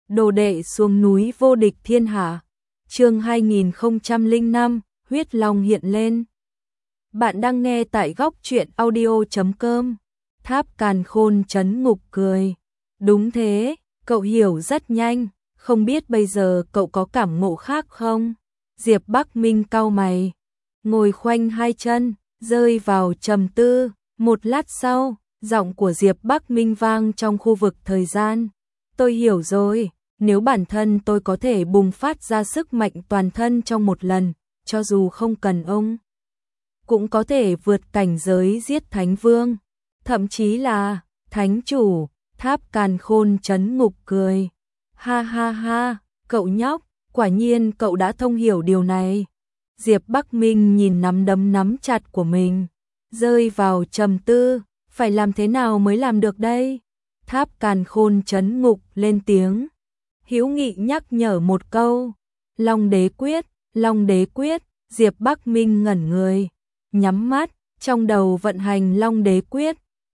Đồ đệ xuống núi vô địch thiên hạ. Chương 2005, huyết long hiện lên. Bạn đang nghe tại góc truyện audio.com. Tháp Càn Khôn trấn ngục cười. Đúng thế, cậu hiểu rất nhanh, không biết bây giờ cậu có cảm ngộ khác không? Diệp Bắc Minh cau mày, ngồi khoanh hai chân, rơi vào trầm tư. Một lát sau, giọng của Diệp Bắc Minh vang trong khu vực thời gian. Tôi hiểu rồi, nếu bản thân tôi có thể bùng phát ra sức mạnh toàn thân trong một lần, cho dù không cần ông, cũng có thể vượt cảnh giới giết Thánh Vương, thậm chí là Thánh Chủ. Tháp Càn Khôn trấn ngục cười. Ha ha ha, cậu nhóc, quả nhiên cậu đã thông hiểu điều này. Diệp Bắc Minh nhìn nắm đấm nắm chặt của mình, rơi vào trầm tư, phải làm thế nào mới làm được đây? Tháp Càn Khôn trấn ngục lên tiếng, hữu nghị nhắc nhở một câu. Long Đế Quyết, Long Đế Quyết. Diệp Bắc Minh ngẩn người, nhắm mắt, trong đầu vận hành Long Đế Quyết.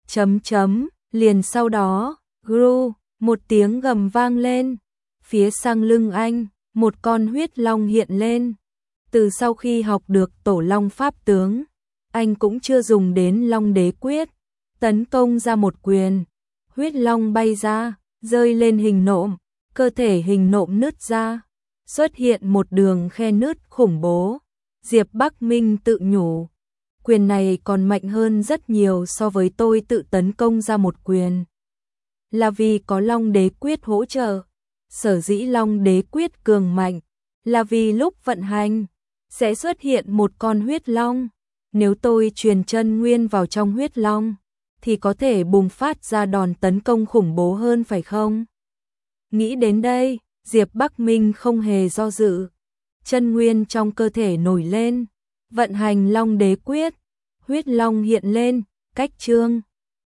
Liền sau đó, gru, một tiếng gầm vang lên. Phía sau lưng anh, một con huyết long hiện lên. Từ sau khi học được Tổ Long Pháp tướng, anh cũng chưa dùng đến Long Đế Quyết. Tấn công ra một quyền, huyết long bay ra, rơi lên hình nộm, cơ thể hình nộm nứt ra, xuất hiện một đường khe nứt khủng bố. Diệp Bắc Minh tự nhủ, quyền này còn mạnh hơn rất nhiều so với tôi tự tấn công ra một quyền. Là vì có Long Đế Quyết hỗ trợ. Sở dĩ Long Đế Quyết cường mạnh, là vì lúc vận hành, sẽ xuất hiện một con huyết long. Nếu tôi truyền chân nguyên vào trong huyết long, thì có thể bùng phát ra đòn tấn công khủng bố hơn phải không? Nghĩ đến đây, Diệp Bắc Minh không hề do dự. Chân nguyên trong cơ thể nổi lên, vận hành Long Đế Quyết, huyết long hiện lên, cách chương